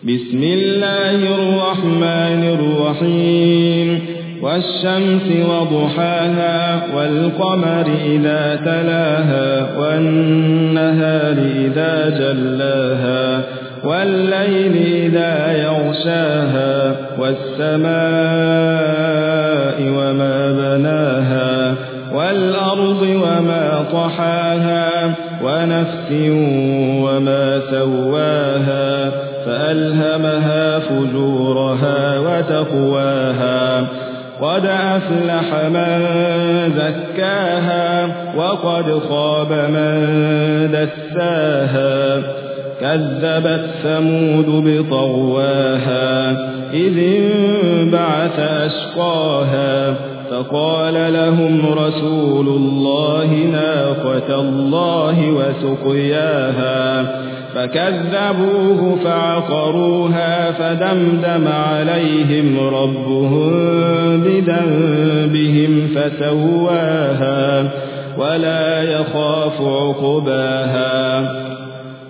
بسم الله الرحمن الرحيم والشمس وضحاها والقمر إذا تلاها والنهار إذا جلاها والليل إذا يغشاها والسماء وما بناها والأرض وما طحاها ونفس وما سواها فألهمها فجورها وتقواها قد أفلح من زكاها وقد خاب من دساها كذبت ثمود بطغواها إذ انبعث أشقاها فقال لهم رسول الله ناقة الله وسقياها فكذبوه فعقروها فدمدم عليهم ربهم بذنبهم فسواها ولا يخاف عقباها